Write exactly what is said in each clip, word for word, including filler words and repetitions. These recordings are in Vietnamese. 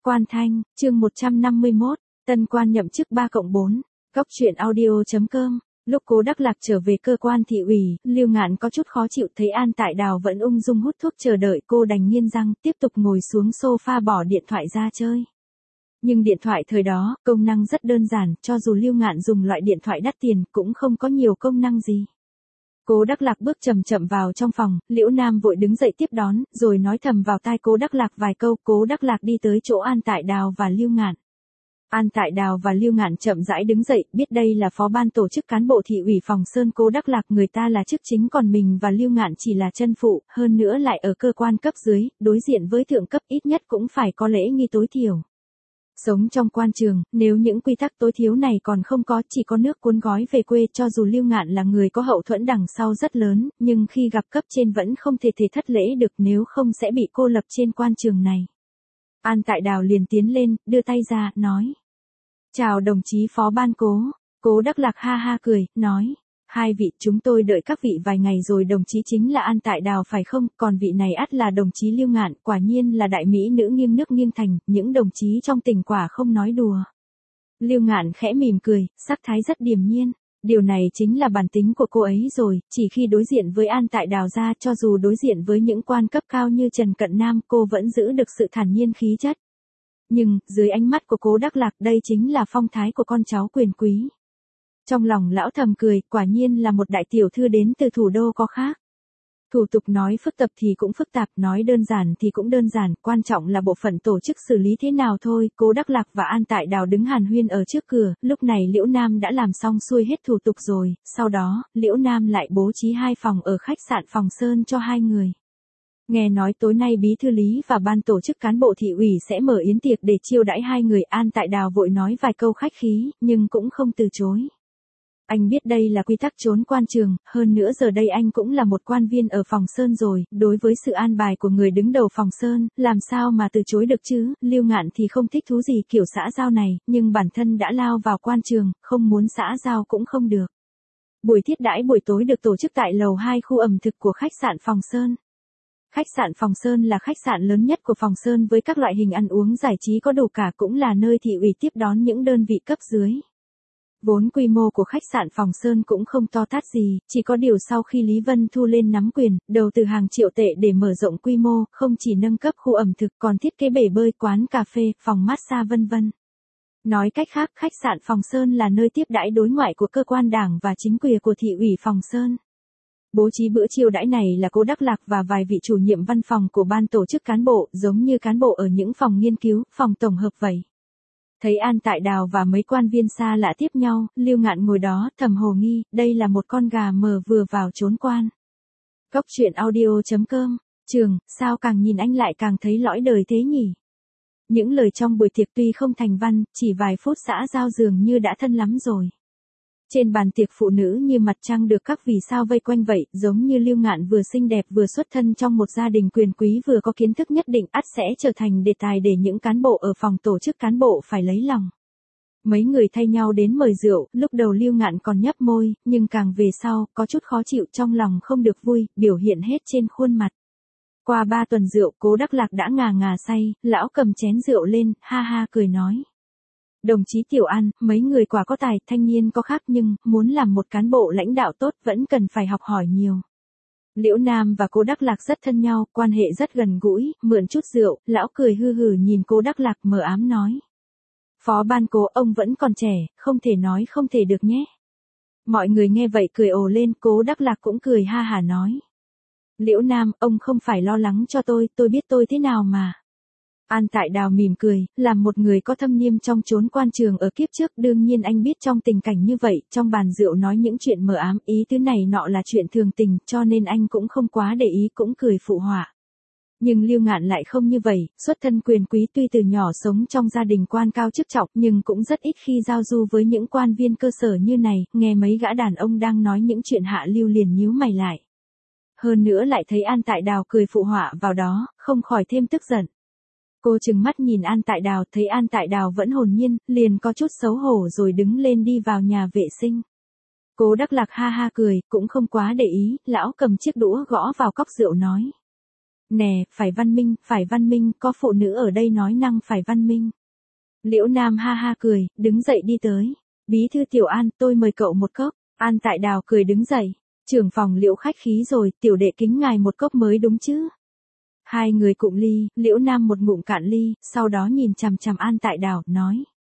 Quan Thanh, chương một trăm năm mươi mốt, tân quan nhậm chức ba cộng bốn, góc truyện audio chấm com. Lúc Cố Đắc Lạc trở về cơ quan thị ủy, Lưu Ngạn có chút khó chịu thấy An Tại Đào vẫn ung dung hút thuốc chờ đợi, cô đành nghiến răng tiếp tục ngồi xuống sofa bỏ điện thoại ra chơi. Nhưng điện thoại thời đó, công năng rất đơn giản, cho dù Lưu Ngạn dùng loại điện thoại đắt tiền cũng không có nhiều công năng gì. Cố Đắc Lạc bước chậm chậm vào trong phòng, Liễu Nam vội đứng dậy tiếp đón, rồi nói thầm vào tai Cố Đắc Lạc vài câu. Cố Đắc Lạc đi tới chỗ An Tại Đào và Lưu Ngạn. An Tại Đào và Lưu Ngạn chậm rãi đứng dậy, biết đây là phó ban tổ chức cán bộ thị ủy Phòng Sơn Cố Đắc Lạc, người ta là chức chính còn mình và Lưu Ngạn chỉ là chân phụ, hơn nữa lại ở cơ quan cấp dưới, đối diện với thượng cấp ít nhất cũng phải có lễ nghi tối thiểu. Sống trong quan trường, nếu những quy tắc tối thiếu này còn không có, chỉ có nước cuốn gói về quê. Cho dù Lưu Ngạn là người có hậu thuẫn đằng sau rất lớn, nhưng khi gặp cấp trên vẫn không thể thể thất lễ được, nếu không sẽ bị cô lập trên quan trường này. An Tại Đào liền tiến lên, đưa tay ra, nói. Chào đồng chí phó ban Cố. Cố Đắc Lạc ha ha cười, nói. Hai vị, chúng tôi đợi các vị vài ngày rồi. Đồng chí chính là An Tại Đào phải không? Còn vị này ắt là đồng chí Lưu Ngạn, quả nhiên là đại mỹ nữ nghiêng nước nghiêng thành, những đồng chí trong tỉnh quả không nói đùa. Lưu Ngạn khẽ mỉm cười, sắc thái rất điềm nhiên. Điều này chính là bản tính của cô ấy rồi, chỉ khi đối diện với An Tại Đào ra, cho dù đối diện với những quan cấp cao như Trần Cận Nam, cô vẫn giữ được sự thản nhiên khí chất. Nhưng, dưới ánh mắt của Cố Đắc Lạc, đây chính là phong thái của con cháu quyền quý. Trong lòng lão thầm cười, quả nhiên là một đại tiểu thư đến từ thủ đô có khác. Thủ tục nói phức tạp thì cũng phức tạp, nói đơn giản thì cũng đơn giản, quan trọng là bộ phận tổ chức xử lý thế nào thôi. Cố Đắc Lạc và An Tại Đào đứng hàn huyên ở trước cửa, lúc này Liễu Nam đã làm xong xuôi hết thủ tục rồi, sau đó, Liễu Nam lại bố trí hai phòng ở khách sạn Phòng Sơn cho hai người. Nghe nói tối nay bí thư lý và ban tổ chức cán bộ thị ủy sẽ mở yến tiệc để chiêu đãi hai người. An Tại Đào vội nói vài câu khách khí, nhưng cũng không từ chối. Anh biết đây là quy tắc trốn quan trường, hơn nữa giờ đây anh cũng là một quan viên ở Phòng Sơn rồi, đối với sự an bài của người đứng đầu Phòng Sơn, làm sao mà từ chối được chứ. Lưu Ngạn thì không thích thú gì kiểu xã giao này, nhưng bản thân đã lao vào quan trường, không muốn xã giao cũng không được. Buổi thiết đãi buổi tối được tổ chức tại lầu hai khu ẩm thực của khách sạn Phòng Sơn. Khách sạn Phòng Sơn là khách sạn lớn nhất của Phòng Sơn với các loại hình ăn uống giải trí có đủ cả, cũng là nơi thị ủy tiếp đón những đơn vị cấp dưới. Vốn quy mô của khách sạn Phòng Sơn cũng không to tát gì, chỉ có điều sau khi Lý Vân Thu lên nắm quyền, đầu tư hàng triệu tệ để mở rộng quy mô, không chỉ nâng cấp khu ẩm thực còn thiết kế bể bơi, quán cà phê, phòng massage vân vân. Nói cách khác, khách sạn Phòng Sơn là nơi tiếp đãi đối ngoại của cơ quan đảng và chính quyền của thị ủy Phòng Sơn. Bố trí bữa chiêu đãi này là Cố Đắc Lạc và vài vị chủ nhiệm văn phòng của ban tổ chức cán bộ, giống như cán bộ ở những phòng nghiên cứu, phòng tổng hợp vậy. Thấy An Tại Đào và mấy quan viên xa lạ tiếp nhau, Lưu Ngạn ngồi đó, thầm hồ nghi, đây là một con gà mờ vừa vào trốn quan. Góc truyện audio chấm com, Trường, sao càng nhìn anh lại càng thấy lõi đời thế nhỉ? Những lời trong buổi tiệc tuy không thành văn, chỉ vài phút xã giao dường như đã thân lắm rồi. Trên bàn tiệc phụ nữ như mặt trăng được các vì sao vây quanh vậy, giống như Lưu Ngạn vừa xinh đẹp vừa xuất thân trong một gia đình quyền quý vừa có kiến thức nhất định, ắt sẽ trở thành đề tài để những cán bộ ở phòng tổ chức cán bộ phải lấy lòng. Mấy người thay nhau đến mời rượu, lúc đầu Lưu Ngạn còn nhấp môi, nhưng càng về sau, có chút khó chịu, trong lòng không được vui, biểu hiện hết trên khuôn mặt. Qua ba tuần rượu, Cố Đắc Lạc đã ngà ngà say, lão cầm chén rượu lên, ha ha cười nói. Đồng chí Tiểu An, mấy người quả có tài, thanh niên có khác, nhưng, muốn làm một cán bộ lãnh đạo tốt vẫn cần phải học hỏi nhiều. Liễu Nam và Cố Đắc Lạc rất thân nhau, quan hệ rất gần gũi, mượn chút rượu, lão cười hư hử nhìn Cố Đắc Lạc mờ ám nói. Phó ban Cố, ông vẫn còn trẻ, không thể nói không thể được nhé. Mọi người nghe vậy cười ồ lên, Cố Đắc Lạc cũng cười ha hả nói. Liễu Nam, ông không phải lo lắng cho tôi, tôi biết tôi thế nào mà. An Tại Đào mỉm cười, làm một người có thâm niên trong chốn quan trường ở kiếp trước, đương nhiên anh biết trong tình cảnh như vậy, trong bàn rượu nói những chuyện mờ ám, ý tứ này nọ là chuyện thường tình, cho nên anh cũng không quá để ý, cũng cười phụ họa. Nhưng Lưu Ngạn lại không như vậy, xuất thân quyền quý, tuy từ nhỏ sống trong gia đình quan cao chức trọng, nhưng cũng rất ít khi giao du với những quan viên cơ sở như này, nghe mấy gã đàn ông đang nói những chuyện hạ lưu liền nhíu mày lại. Hơn nữa lại thấy An Tại Đào cười phụ họa vào đó, không khỏi thêm tức giận. Cô trừng mắt nhìn An Tại Đào, thấy An Tại Đào vẫn hồn nhiên, liền có chút xấu hổ rồi đứng lên đi vào nhà vệ sinh. Cố Đắc Lạc ha ha cười, cũng không quá để ý, lão cầm chiếc đũa gõ vào cốc rượu nói. Nè, phải văn minh, phải văn minh, có phụ nữ ở đây nói năng phải văn minh. Liễu Nam ha ha cười, đứng dậy đi tới. Bí thư Tiểu An, tôi mời cậu một cốc. An Tại Đào cười đứng dậy. Trưởng phòng Liễu khách khí rồi, tiểu đệ kính ngài một cốc mới đúng chứ. Hai người cụm ly, Liễu Nam một ngụm cạn ly, sau đó nhìn chằm chằm An Tại Đào, nói.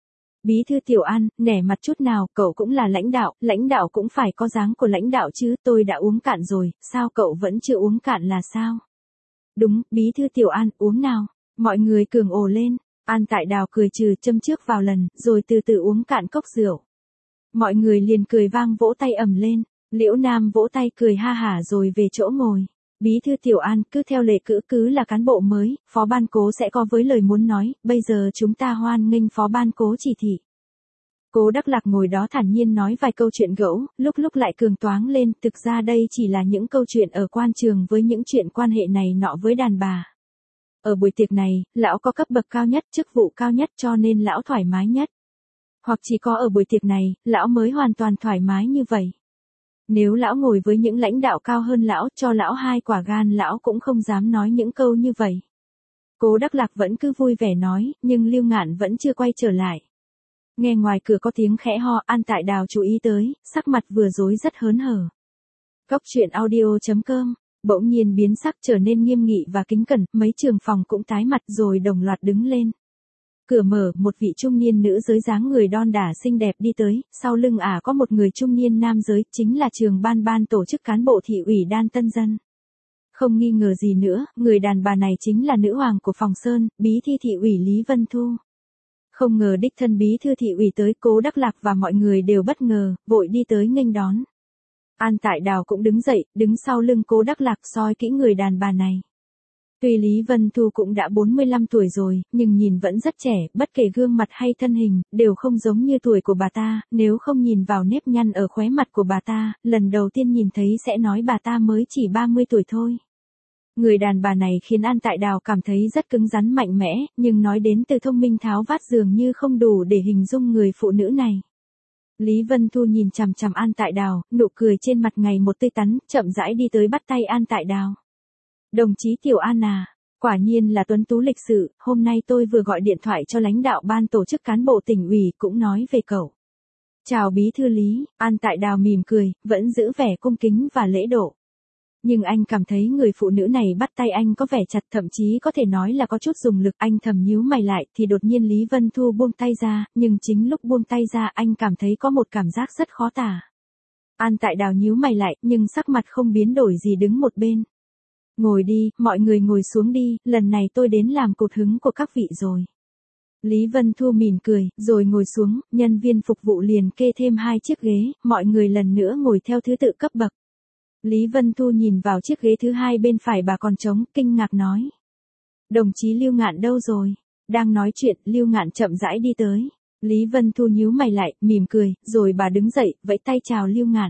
Bí thư Tiểu An, nể mặt chút nào, cậu cũng là lãnh đạo, lãnh đạo cũng phải có dáng của lãnh đạo chứ, tôi đã uống cạn rồi, sao cậu vẫn chưa uống cạn là sao? Đúng, Bí thư Tiểu An, uống nào. Mọi người cường ồ lên. An Tại Đào cười trừ châm trước vào lần, rồi từ từ uống cạn cốc rượu. Mọi người liền cười vang vỗ tay ầm lên. Liễu Nam vỗ tay cười ha hả rồi về chỗ ngồi. Bí thư Tiểu An, cứ theo lệ cữ cứ là cán bộ mới, phó ban Cố sẽ có với lời muốn nói, bây giờ chúng ta hoan nghênh phó ban Cố chỉ thị. Cố Đắc Lạc ngồi đó thản nhiên nói vài câu chuyện gẫu, lúc lúc lại cường toáng lên, thực ra đây chỉ là những câu chuyện ở quan trường với những chuyện quan hệ này nọ với đàn bà. Ở buổi tiệc này, lão có cấp bậc cao nhất, chức vụ cao nhất cho nên lão thoải mái nhất. Hoặc chỉ có ở buổi tiệc này, lão mới hoàn toàn thoải mái như vậy. Nếu lão ngồi với những lãnh đạo cao hơn lão, cho lão hai quả gan lão cũng không dám nói những câu như vậy. Cố Đắc Lạc vẫn cứ vui vẻ nói, nhưng Lưu Ngạn vẫn chưa quay trở lại. Nghe ngoài cửa có tiếng khẽ ho, An Tại Đào chú ý tới, sắc mặt vừa rối rất hớn hở. Cốc truyện audio chấm com bỗng nhiên biến sắc trở nên nghiêm nghị và kính cẩn, mấy trường phòng cũng tái mặt rồi đồng loạt đứng lên. Cửa mở, một vị trung niên nữ giới dáng người đon đả xinh đẹp đi tới, sau lưng ả có một người trung niên nam giới, chính là trường ban ban tổ chức cán bộ thị ủy Đan Tân Dân. Không nghi ngờ gì nữa, người đàn bà này chính là nữ hoàng của Phòng Sơn, bí thư thị ủy Lý Vân Thu. Không ngờ đích thân bí thư thị ủy tới, Cố Đắc Lạc và mọi người đều bất ngờ, vội đi tới nghênh đón. An Tại Đào cũng đứng dậy, đứng sau lưng Cố Đắc Lạc soi kỹ người đàn bà này. Tuy Lý Vân Thu cũng đã bốn mươi lăm tuổi rồi, nhưng nhìn vẫn rất trẻ, bất kể gương mặt hay thân hình, đều không giống như tuổi của bà ta, nếu không nhìn vào nếp nhăn ở khóe mặt của bà ta, lần đầu tiên nhìn thấy sẽ nói bà ta mới chỉ ba mươi tuổi thôi. Người đàn bà này khiến An Tại Đào cảm thấy rất cứng rắn mạnh mẽ, nhưng nói đến từ thông minh tháo vát dường như không đủ để hình dung người phụ nữ này. Lý Vân Thu nhìn chằm chằm An Tại Đào, nụ cười trên mặt ngày một tươi tắn, chậm rãi đi tới bắt tay An Tại Đào. Đồng chí Tiểu An à, quả nhiên là tuấn tú lịch sự, hôm nay tôi vừa gọi điện thoại cho lãnh đạo ban tổ chức cán bộ tỉnh ủy cũng nói về cậu. Chào bí thư Lý, An Tại Đào mỉm cười, vẫn giữ vẻ cung kính và lễ độ. Nhưng anh cảm thấy người phụ nữ này bắt tay anh có vẻ chặt, thậm chí có thể nói là có chút dùng lực. Anh thầm nhíu mày lại thì đột nhiên Lý Vân Thu buông tay ra, nhưng chính lúc buông tay ra anh cảm thấy có một cảm giác rất khó tả. An Tại Đào nhíu mày lại, nhưng sắc mặt không biến đổi gì đứng một bên. Ngồi đi, mọi người ngồi xuống đi, lần này tôi đến làm cột hứng của các vị rồi. Lý Vân Thu mỉm cười, rồi ngồi xuống, nhân viên phục vụ liền kê thêm hai chiếc ghế, mọi người lần nữa ngồi theo thứ tự cấp bậc. Lý Vân Thu nhìn vào chiếc ghế thứ hai bên phải bà còn trống, kinh ngạc nói. Đồng chí Lưu Ngạn đâu rồi? Đang nói chuyện, Lưu Ngạn chậm rãi đi tới. Lý Vân Thu nhíu mày lại, mỉm cười, rồi bà đứng dậy, vẫy tay chào Lưu Ngạn.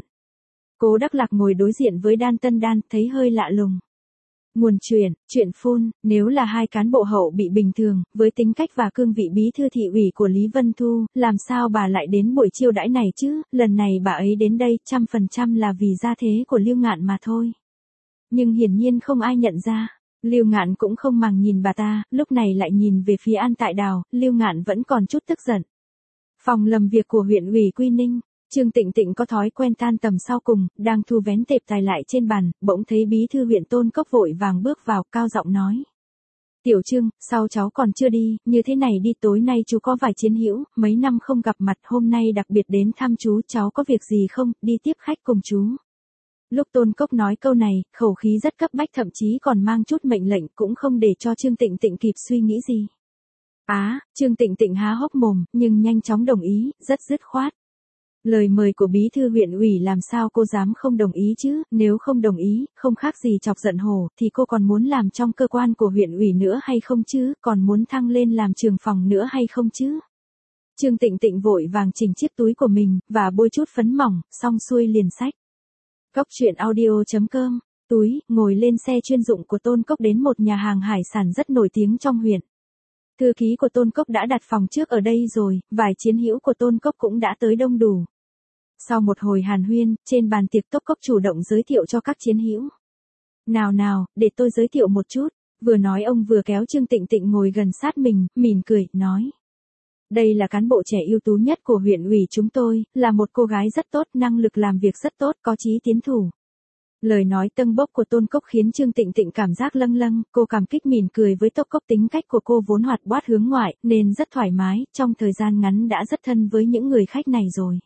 Cố Đắc Lạc ngồi đối diện với Đan Tân Đan, thấy hơi lạ lùng. Nguồn chuyện, chuyện phun, nếu là hai cán bộ hậu bị bình thường, với tính cách và cương vị bí thư thị ủy của Lý Vân Thu, làm sao bà lại đến buổi chiêu đãi này chứ, lần này bà ấy đến đây trăm phần trăm là vì gia thế của Lưu Ngạn mà thôi. Nhưng hiển nhiên không ai nhận ra, Lưu Ngạn cũng không màng nhìn bà ta, lúc này lại nhìn về phía An Tại Đào, Lưu Ngạn vẫn còn chút tức giận. Phòng làm việc của huyện ủy Quy Ninh. Trương Tịnh Tịnh có thói quen tan tầm sau cùng, đang thu vén tệp tài lại trên bàn, bỗng thấy bí thư huyện Tôn Cốc vội vàng bước vào, cao giọng nói. Tiểu Trương, sao cháu còn chưa đi, như thế này đi, tối nay chú có vài chiến hữu, mấy năm không gặp mặt, hôm nay đặc biệt đến thăm chú, cháu có việc gì không, đi tiếp khách cùng chú. Lúc Tôn Cốc nói câu này, khẩu khí rất cấp bách, thậm chí còn mang chút mệnh lệnh, cũng không để cho Trương Tịnh Tịnh kịp suy nghĩ gì. Á, à, Trương Tịnh Tịnh há hốc mồm, nhưng nhanh chóng đồng ý, rất dứt khoát. Lời mời của bí thư huyện ủy làm sao cô dám không đồng ý chứ, nếu không đồng ý, không khác gì chọc giận hổ, thì cô còn muốn làm trong cơ quan của huyện ủy nữa hay không chứ, còn muốn thăng lên làm trưởng phòng nữa hay không chứ. Trương Tịnh Tịnh vội vàng chỉnh chiếc túi của mình, và bôi chút phấn mỏng, xong xuôi liền xách. Cốc truyện audio chấm com, túi, ngồi lên xe chuyên dụng của Tôn Cốc đến một nhà hàng hải sản rất nổi tiếng trong huyện. Thư ký của Tôn Cốc đã đặt phòng trước ở đây rồi, vài chiến hữu của Tôn Cốc cũng đã tới đông đủ. Sau một hồi hàn huyên, trên bàn tiệc Tôn Cốc chủ động giới thiệu cho các chiến hữu. Nào nào, để tôi giới thiệu một chút. Vừa nói ông vừa kéo Trương Tịnh Tịnh ngồi gần sát mình, mỉm cười, nói. Đây là cán bộ trẻ ưu tú nhất của huyện ủy chúng tôi, là một cô gái rất tốt, năng lực làm việc rất tốt, có chí tiến thủ. Lời nói tâng bốc của Tôn Cốc khiến Trương Tịnh Tịnh cảm giác lâng lâng, cô cảm kích mỉm cười với Tôn Cốc, tính cách của cô vốn hoạt bát hướng ngoại, nên rất thoải mái, trong thời gian ngắn đã rất thân với những người khách này rồi.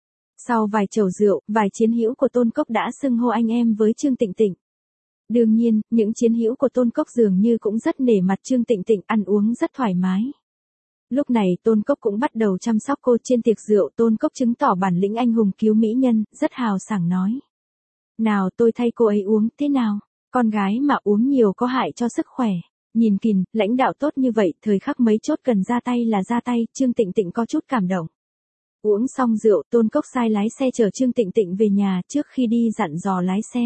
Sau vài chầu rượu, vài chiến hữu của Tôn Cốc đã xưng hô anh em với Trương Tịnh Tịnh. Đương nhiên, những chiến hữu của Tôn Cốc dường như cũng rất nể mặt Trương Tịnh Tịnh, ăn uống rất thoải mái. Lúc này Tôn Cốc cũng bắt đầu chăm sóc cô. Trên tiệc rượu, Tôn Cốc chứng tỏ bản lĩnh anh hùng cứu mỹ nhân, rất hào sảng nói. Nào, tôi thay cô ấy uống, thế nào? Con gái mà uống nhiều có hại cho sức khỏe. Nhìn kìn, lãnh đạo tốt như vậy, thời khắc mấy chốt cần ra tay là ra tay, Trương Tịnh Tịnh có chút cảm động. Uống xong rượu, Tôn Cốc sai lái xe chở Trương Tịnh Tịnh về nhà, trước khi đi dặn dò lái xe.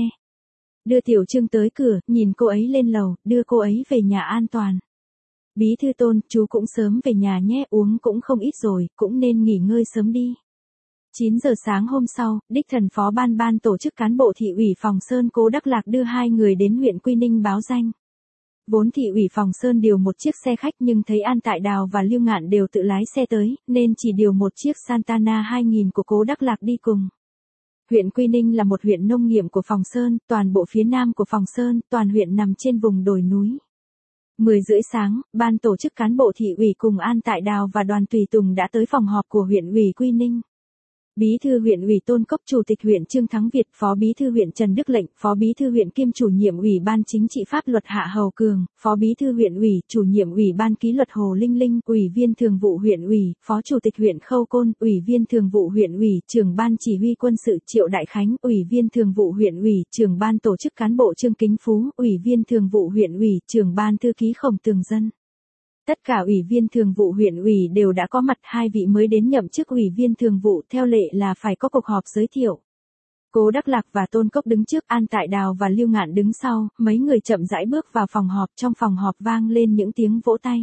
Đưa Tiểu Trương tới cửa, nhìn cô ấy lên lầu, đưa cô ấy về nhà an toàn. Bí thư Tôn, chú cũng sớm về nhà nhé, uống cũng không ít rồi, cũng nên nghỉ ngơi sớm đi. chín giờ sáng hôm sau, đích thần phó ban ban tổ chức cán bộ thị ủy Phòng Sơn Cố Đắc Lạc đưa hai người đến huyện Quy Ninh báo danh. Vốn thị ủy Phòng Sơn điều một chiếc xe khách nhưng thấy An Tại Đào và Lưu Ngạn đều tự lái xe tới, nên chỉ điều một chiếc Santana hai nghìn của Cố Đắc Lạc đi cùng. Huyện Quy Ninh là một huyện nông nghiệp của Phòng Sơn, toàn bộ phía nam của Phòng Sơn, toàn huyện nằm trên vùng đồi núi. mười rưỡi sáng, ban tổ chức cán bộ thị ủy cùng An Tại Đào và đoàn tùy tùng đã tới phòng họp của huyện ủy Quy Ninh. Bí thư huyện ủy Tôn Cốc, chủ tịch huyện Trương Thắng Việt, phó bí thư huyện Trần Đức Lệnh, phó bí thư huyện kiêm chủ nhiệm ủy ban chính trị pháp luật Hạ Hầu Cường, phó bí thư huyện ủy, chủ nhiệm ủy ban kỷ luật Hồ Linh Linh, ủy viên thường vụ huyện ủy, phó chủ tịch huyện Khâu Côn, ủy viên thường vụ huyện ủy, trưởng ban chỉ huy quân sự Triệu Đại Khánh, ủy viên thường vụ huyện ủy, trưởng ban tổ chức cán bộ Trương Kính Phú, ủy viên thường vụ huyện ủy, trưởng ban thư ký Khổng Tường Dân. Tất cả ủy viên thường vụ huyện ủy đều đã có mặt, hai vị mới đến nhậm chức ủy viên thường vụ theo lệ là phải có cuộc họp giới thiệu. Cố Đắc Lạc và Tôn Cốc đứng trước, An Tại Đào và Lưu Ngạn đứng sau, mấy người chậm rãi bước vào phòng họp, trong phòng họp vang lên những tiếng vỗ tay.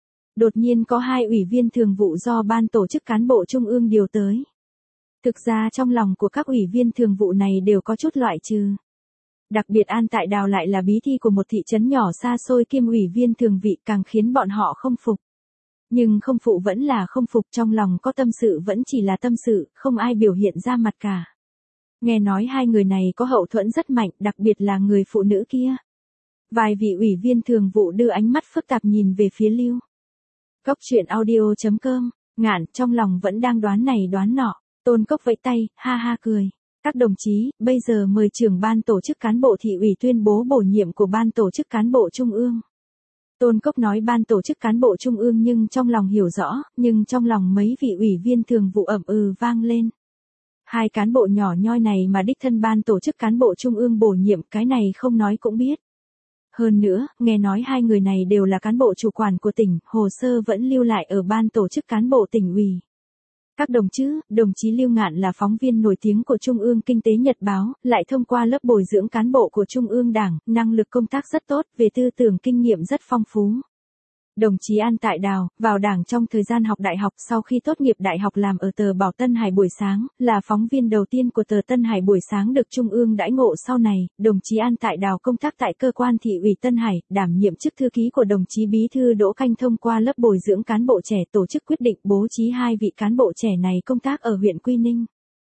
Đột nhiên có hai ủy viên thường vụ do ban tổ chức cán bộ trung ương điều tới. Thực ra trong lòng của các ủy viên thường vụ này đều có chút loại trừ. Đặc biệt An Tại Đào lại là bí thư của một thị trấn nhỏ xa xôi kiêm ủy viên thường vị, càng khiến bọn họ không phục. Nhưng không phụ vẫn là không phục, trong lòng có tâm sự vẫn chỉ là tâm sự, không ai biểu hiện ra mặt cả. Nghe nói hai người này có hậu thuẫn rất mạnh, đặc biệt là người phụ nữ kia. Vài vị ủy viên thường vụ đưa ánh mắt phức tạp nhìn về phía Lưu. Cốc truyện audio chấm com, Ngạn trong lòng vẫn đang đoán này đoán nọ. Tôn Cốc vẫy tay, ha ha cười. Các đồng chí, bây giờ mời trưởng ban tổ chức cán bộ thị ủy tuyên bố bổ nhiệm của ban tổ chức cán bộ trung ương. Tôn Cốc nói ban tổ chức cán bộ trung ương nhưng trong lòng hiểu rõ, nhưng trong lòng mấy vị ủy viên thường vụ ậm ừ vang lên. Hai cán bộ nhỏ nhoi này mà đích thân ban tổ chức cán bộ trung ương bổ nhiệm, cái này không nói cũng biết. Hơn nữa, nghe nói hai người này đều là cán bộ chủ quản của tỉnh, hồ sơ vẫn lưu lại ở ban tổ chức cán bộ tỉnh ủy. Các đồng chứ, đồng chí Lưu Ngạn là phóng viên nổi tiếng của Trung ương Kinh tế Nhật báo, lại thông qua lớp bồi dưỡng cán bộ của Trung ương Đảng, năng lực công tác rất tốt, về tư tưởng kinh nghiệm rất phong phú. Đồng chí An Tại Đào, vào Đảng trong thời gian học đại học, sau khi tốt nghiệp đại học làm ở tờ báo Tân Hải buổi sáng, là phóng viên đầu tiên của tờ Tân Hải buổi sáng được Trung ương đãi ngộ. Sau này, đồng chí An Tại Đào công tác tại cơ quan thị ủy Tân Hải, đảm nhiệm chức thư ký của đồng chí bí thư Đỗ Canh, thông qua lớp bồi dưỡng cán bộ trẻ tổ chức quyết định bố trí hai vị cán bộ trẻ này công tác ở huyện Quy Ninh.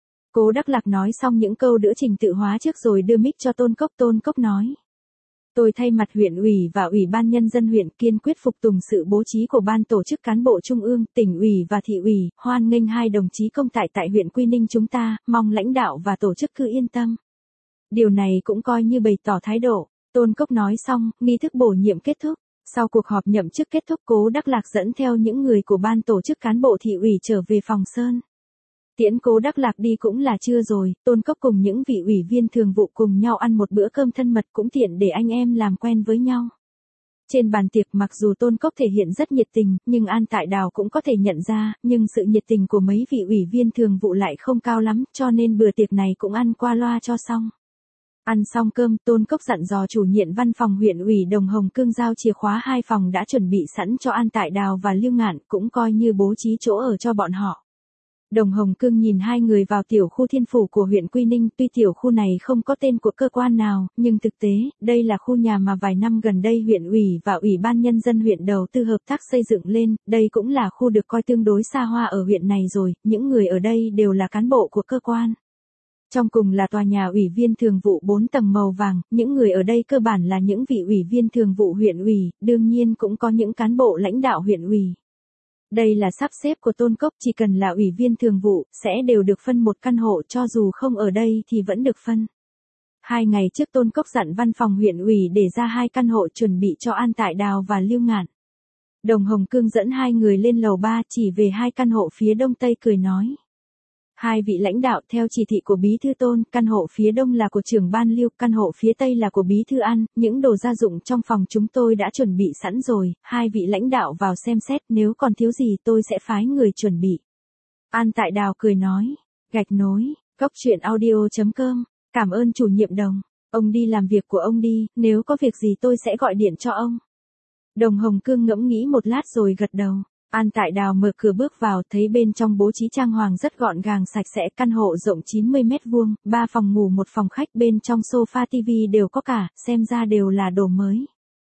Cố Đắc Lạc nói xong những câu đỡ trình tự hóa trước rồi đưa mic cho Tôn Cốc. Tôn Cốc nói. Tôi thay mặt huyện ủy và ủy ban nhân dân huyện kiên quyết phục tùng sự bố trí của ban tổ chức cán bộ trung ương, tỉnh ủy và thị ủy, hoan nghênh hai đồng chí công tại tại huyện Quy Ninh chúng ta, mong lãnh đạo và tổ chức cứ yên tâm. Điều này cũng coi như bày tỏ thái độ. Tôn Cốc nói xong, nghi thức bổ nhiệm kết thúc. Sau cuộc họp nhậm chức kết thúc, Cố Đắc Lạc dẫn theo những người của ban tổ chức cán bộ thị ủy trở về Phòng Sơn. Tiễn Cố Đắc Lạc đi cũng là trưa rồi, Tôn Cốc cùng những vị ủy viên thường vụ cùng nhau ăn một bữa cơm thân mật, cũng tiện để anh em làm quen với nhau. Trên bàn tiệc mặc dù Tôn Cốc thể hiện rất nhiệt tình, nhưng An Tại Đào cũng có thể nhận ra, nhưng sự nhiệt tình của mấy vị ủy viên thường vụ lại không cao lắm, cho nên bữa tiệc này cũng ăn qua loa cho xong. Ăn xong cơm, Tôn Cốc dặn dò chủ nhiệm văn phòng huyện ủy Đồng Hồng Cương giao chìa khóa hai phòng đã chuẩn bị sẵn cho An Tại Đào và Lưu Ngạn, cũng coi như bố trí chỗ ở cho bọn họ. Đồng Hồng Cương nhìn hai người vào tiểu khu Thiên Phủ của huyện Quy Ninh, tuy tiểu khu này không có tên của cơ quan nào, nhưng thực tế, đây là khu nhà mà vài năm gần đây huyện ủy và ủy ban nhân dân huyện đầu tư hợp tác xây dựng lên, đây cũng là khu được coi tương đối xa hoa ở huyện này rồi, những người ở đây đều là cán bộ của cơ quan. Trong cùng là tòa nhà ủy viên thường vụ bốn tầng màu vàng, những người ở đây cơ bản là những vị ủy viên thường vụ huyện ủy, đương nhiên cũng có những cán bộ lãnh đạo huyện ủy. Đây là sắp xếp của Tôn Cốc, chỉ cần là ủy viên thường vụ, sẽ đều được phân một căn hộ, cho dù không ở đây thì vẫn được phân. Hai ngày trước Tôn Cốc dặn văn phòng huyện ủy để ra hai căn hộ chuẩn bị cho An Tại Đào và Lưu Ngạn. Đồng Hồng Cương dẫn hai người lên lầu ba chỉ về hai căn hộ phía đông tây cười nói. Hai vị lãnh đạo, theo chỉ thị của Bí thư Tôn, căn hộ phía đông là của trưởng ban Lưu, căn hộ phía tây là của Bí thư An, những đồ gia dụng trong phòng chúng tôi đã chuẩn bị sẵn rồi, hai vị lãnh đạo vào xem xét, nếu còn thiếu gì tôi sẽ phái người chuẩn bị. An Tại Đào cười nói, gạch nối, góc truyện audio chấm com, cảm ơn chủ nhiệm Đồng, ông đi làm việc của ông đi, nếu có việc gì tôi sẽ gọi điện cho ông. Đồng Hồng Cương ngẫm nghĩ một lát rồi gật đầu. An Tại Đào mở cửa bước vào, thấy bên trong bố trí trang hoàng rất gọn gàng sạch sẽ, căn hộ rộng chín mươi mét vuông, ba phòng ngủ một phòng khách, bên trong sofa tivi đều có cả, xem ra đều là đồ mới.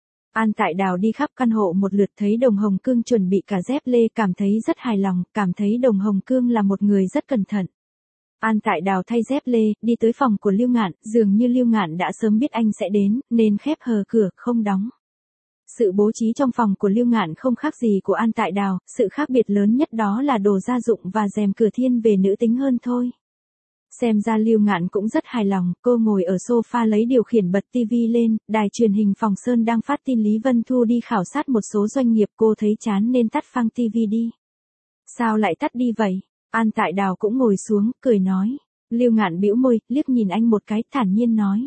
An Tại Đào đi khắp căn hộ một lượt, thấy Đồng Hồng Cương chuẩn bị cả dép lê, cảm thấy rất hài lòng, cảm thấy Đồng Hồng Cương là một người rất cẩn thận. An Tại Đào thay dép lê, đi tới phòng của Lưu Ngạn, dường như Lưu Ngạn đã sớm biết anh sẽ đến, nên khép hờ cửa, không đóng. Sự bố trí trong phòng của Lưu Ngạn không khác gì của An Tại Đào, sự khác biệt lớn nhất đó là đồ gia dụng và rèm cửa thiên về nữ tính hơn thôi. Xem ra Lưu Ngạn cũng rất hài lòng, cô ngồi ở sofa lấy điều khiển bật tivi lên, đài truyền hình Phòng Sơn đang phát tin Lý Vân Thu đi khảo sát một số doanh nghiệp, cô thấy chán nên tắt phăng tivi đi. Sao lại tắt đi vậy? An Tại Đào cũng ngồi xuống, cười nói. Lưu Ngạn bĩu môi, liếc nhìn anh một cái, thản nhiên nói.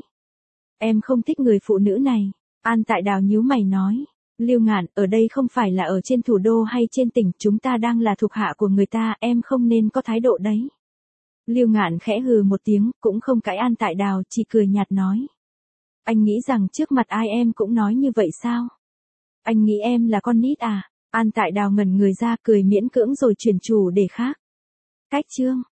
Em không thích người phụ nữ này. An Tại Đào nhíu mày nói, Lưu Ngạn, ở đây không phải là ở trên thủ đô hay trên tỉnh, chúng ta đang là thuộc hạ của người ta, em không nên có thái độ đấy. Lưu Ngạn khẽ hừ một tiếng, cũng không cãi An Tại Đào, chỉ cười nhạt nói. Anh nghĩ rằng trước mặt ai em cũng nói như vậy sao? Anh nghĩ em là con nít à? An Tại Đào ngẩn người ra, cười miễn cưỡng rồi chuyển chủ đề khác. Cách chương.